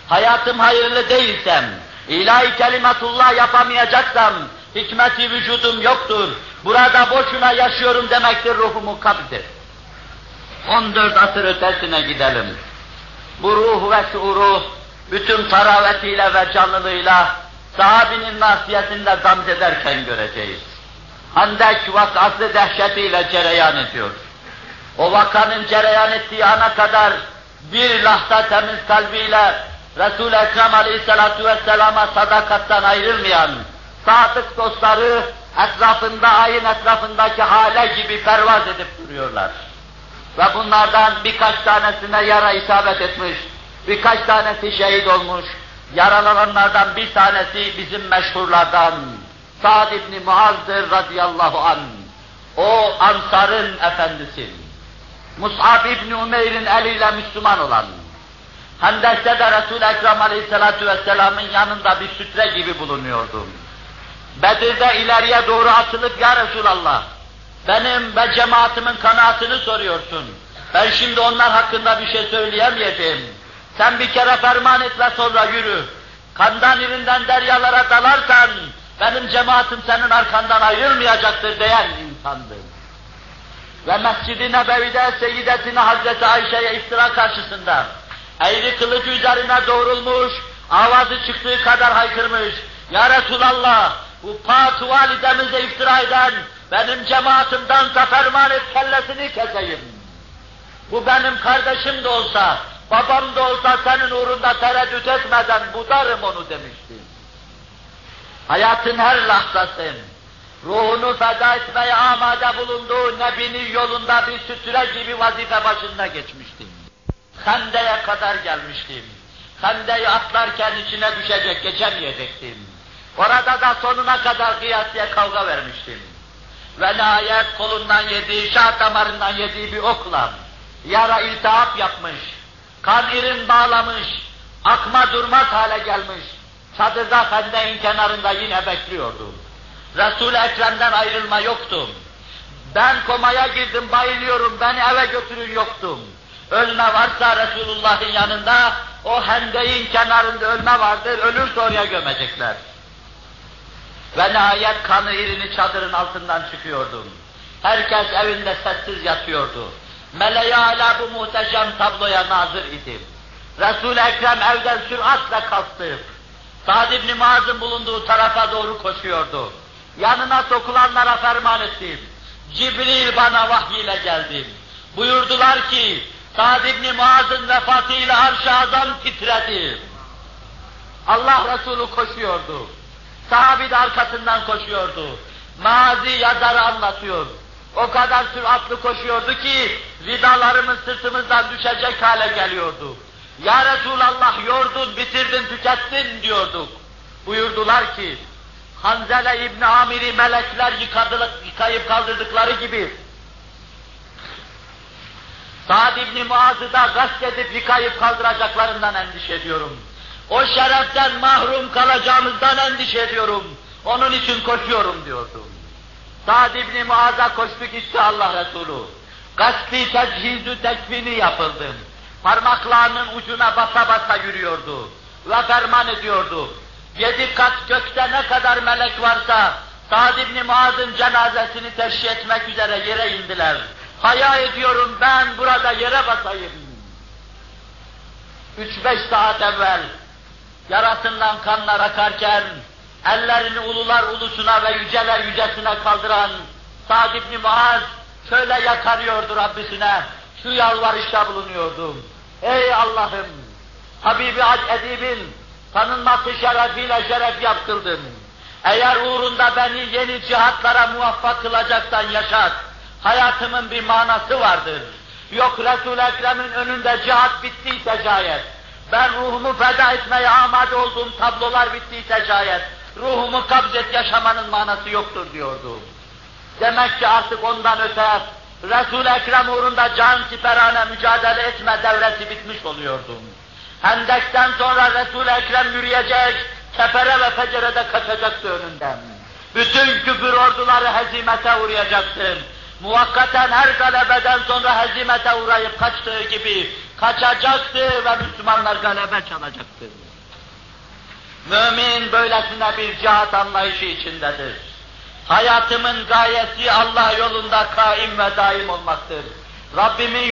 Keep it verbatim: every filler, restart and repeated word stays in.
hayatım hayırlı değilsem, ilahi kelimatullah yapamayacaksam, hikmeti vücudum yoktur, burada boşuna yaşıyorum demektir, ruhumu kabzet. on dört asır ötesine gidelim. Bu ruh ve şuuru, bütün taravetiyle ve canlılığıyla, sahabinin nasiyetinde gamzederken göreceğiz. Hendek vakası dehşetiyle cereyan ediyor. O vakanın cereyan ettiği ana kadar bir lahza temiz kalbiyle Resul-i Ekrem Aleyhisselatu Vesselam'a sadakattan ayrılmayan sadık dostları etrafında, ayın etrafındaki hale gibi pervaz edip duruyorlar. Ve bunlardan birkaç tanesine yara isabet etmiş, birkaç tanesi şehit olmuş, yaralananlardan bir tanesi bizim meşhurlardan Sa'd ibn Muaz'dır radıyallahu anh. O Ansar'ın efendisi. Mus'ab ibn Umeyr'in eliyle Müslüman olan. Hendek'te de Resul-i Ekrem Aleyhisselatü Vesselam'ın yanında bir sütre gibi bulunuyordu. Bedir'de ileriye doğru atılıp ya Resulallah, benim ve cemaatimin kanaatini soruyorsun. Ben şimdi onlar hakkında bir şey söyleyemeyeceğim. Sen bir kere ferman et ve sonra yürü. Kandan irinden deryalara dalarsan, benim cemaatim senin arkandan ayrılmayacaktır diyen insandı. Ve Mescid-i Nebevi'de Seyyidetine Hazreti Ayşe'ye iftira karşısında, eğri kılıcı üzerine doğrulmuş, avazı çıktığı kadar haykırmış. Ya Resulallah, bu pak validemize iftira eden, benim cemaatimdense ferman et, kellesini keseyim. Bu benim kardeşim de olsa, babam da olsa senin uğrunda tereddüt etmeden budarım onu demişti. Hayatın her lahzası, ruhunu feda etmeye amade bulunduğu Nebi'nin yolunda bir sütre gibi vazife başında geçmiştim. Hende'ye kadar gelmiştim. Hende'yi atlarken içine düşecek, geçemeyecektim. Orada da sonuna kadar kıyasıya kavga vermiştim. Ve nihayet kolundan yediği, şah damarından yediği bir okla yara iltihap yapmış, kan irin bağlamış, akma durmaz hale gelmiş. Çadırda Hende'nin kenarında yine bekliyordum. Resul-i Ekrem'den ayrılma yoktu. Ben komaya girdim, bayılıyorum, beni eve götürün yoktum. Ölme varsa Resulullah'ın yanında, o Hende'nin kenarında ölme vardır, ölürse oraya gömecekler. Ve nihayet kanı irini çadırın altından çıkıyordum. Herkes evinde sessiz yatıyordu. Mele-i Ala bu muhteşem tabloya nazır idi. Resul-i Ekrem evden süratle kalktı. Sa'd ibn Muaz'ın bulunduğu tarafa doğru koşuyordu. Yanına sokulanlara ferman etti. Cibril bana vahyiyle geldi. Buyurdular ki, Sa'd ibn Muaz'ın vefatıyla arş-ı azam titredi. Allah Resulü koşuyordu. Sahabi de arkasından koşuyordu. Mazi yazarı anlatıyor. O kadar süratli koşuyordu ki, vidalarımız sırtımızdan düşecek hale geliyordu. Ya Resulallah yordun, bitirdin, tükettin diyorduk. Buyurdular ki, Hanzele İbni Amir'i melekler yıkayıp kaldırdıkları gibi, Sa'd İbni Muaz'ı da gasp edip yıkayıp kaldıracaklarından endişe ediyorum. O şereften mahrum kalacağımızdan endişe ediyorum. Onun için koşuyorum diyordu. Sa'd İbni Muaz'a koştu gitti Allah Resulü. Gasp-i tecihizü tekfini yapıldı. Parmaklarının ucuna basa basa yürüyordu. Ve ferman ediyordu. Yedi kat gökte ne kadar melek varsa, Sa'd İbni Muaz'ın cenazesini teşhi etmek üzere yere indiler. Hayal ediyorum ben burada yere basayım. Üç beş saat evvel, yarasından kanlar akarken, ellerini ulular ulusuna ve yüceler yücesine kaldıran Sa'd İbni Muaz, şöyle yakarıyordu Rabbisine, şu yalvarışta bulunuyordu. Ey Allah'ım, Habibi Edib'in tanınması şerefiyle şeref yaptırdın. Eğer uğrunda beni yeni cihatlara muvaffak kılacaksan yaşat. Hayatımın bir manası vardır. Yok Resul-i Ekrem'in önünde cihat bittiyse şayet, ben ruhumu feda etmeye amade olduğum tablolar bittiyse şayet, ruhumu kabzet yaşamanın manası yoktur diyordu. Demek ki artık ondan öte, Resul-i Ekrem uğrunda can siperane mücadele etme devresi bitmiş oluyordu. Hendek'ten sonra Resul-i Ekrem yürüyecek, kefere ve fecerede kaçacaktı önünden. Bütün küfür orduları hezimete uğrayacaktı. Muvakkaten her galebeden sonra hezimete uğrayıp kaçtığı gibi, kaçacaktır ve Müslümanlar galebe çalacaktır. Mümin böylesine bir cihat anlayışı içindedir. Hayatımın gayesi Allah yolunda kaim ve daim olmaktır. Rabbimin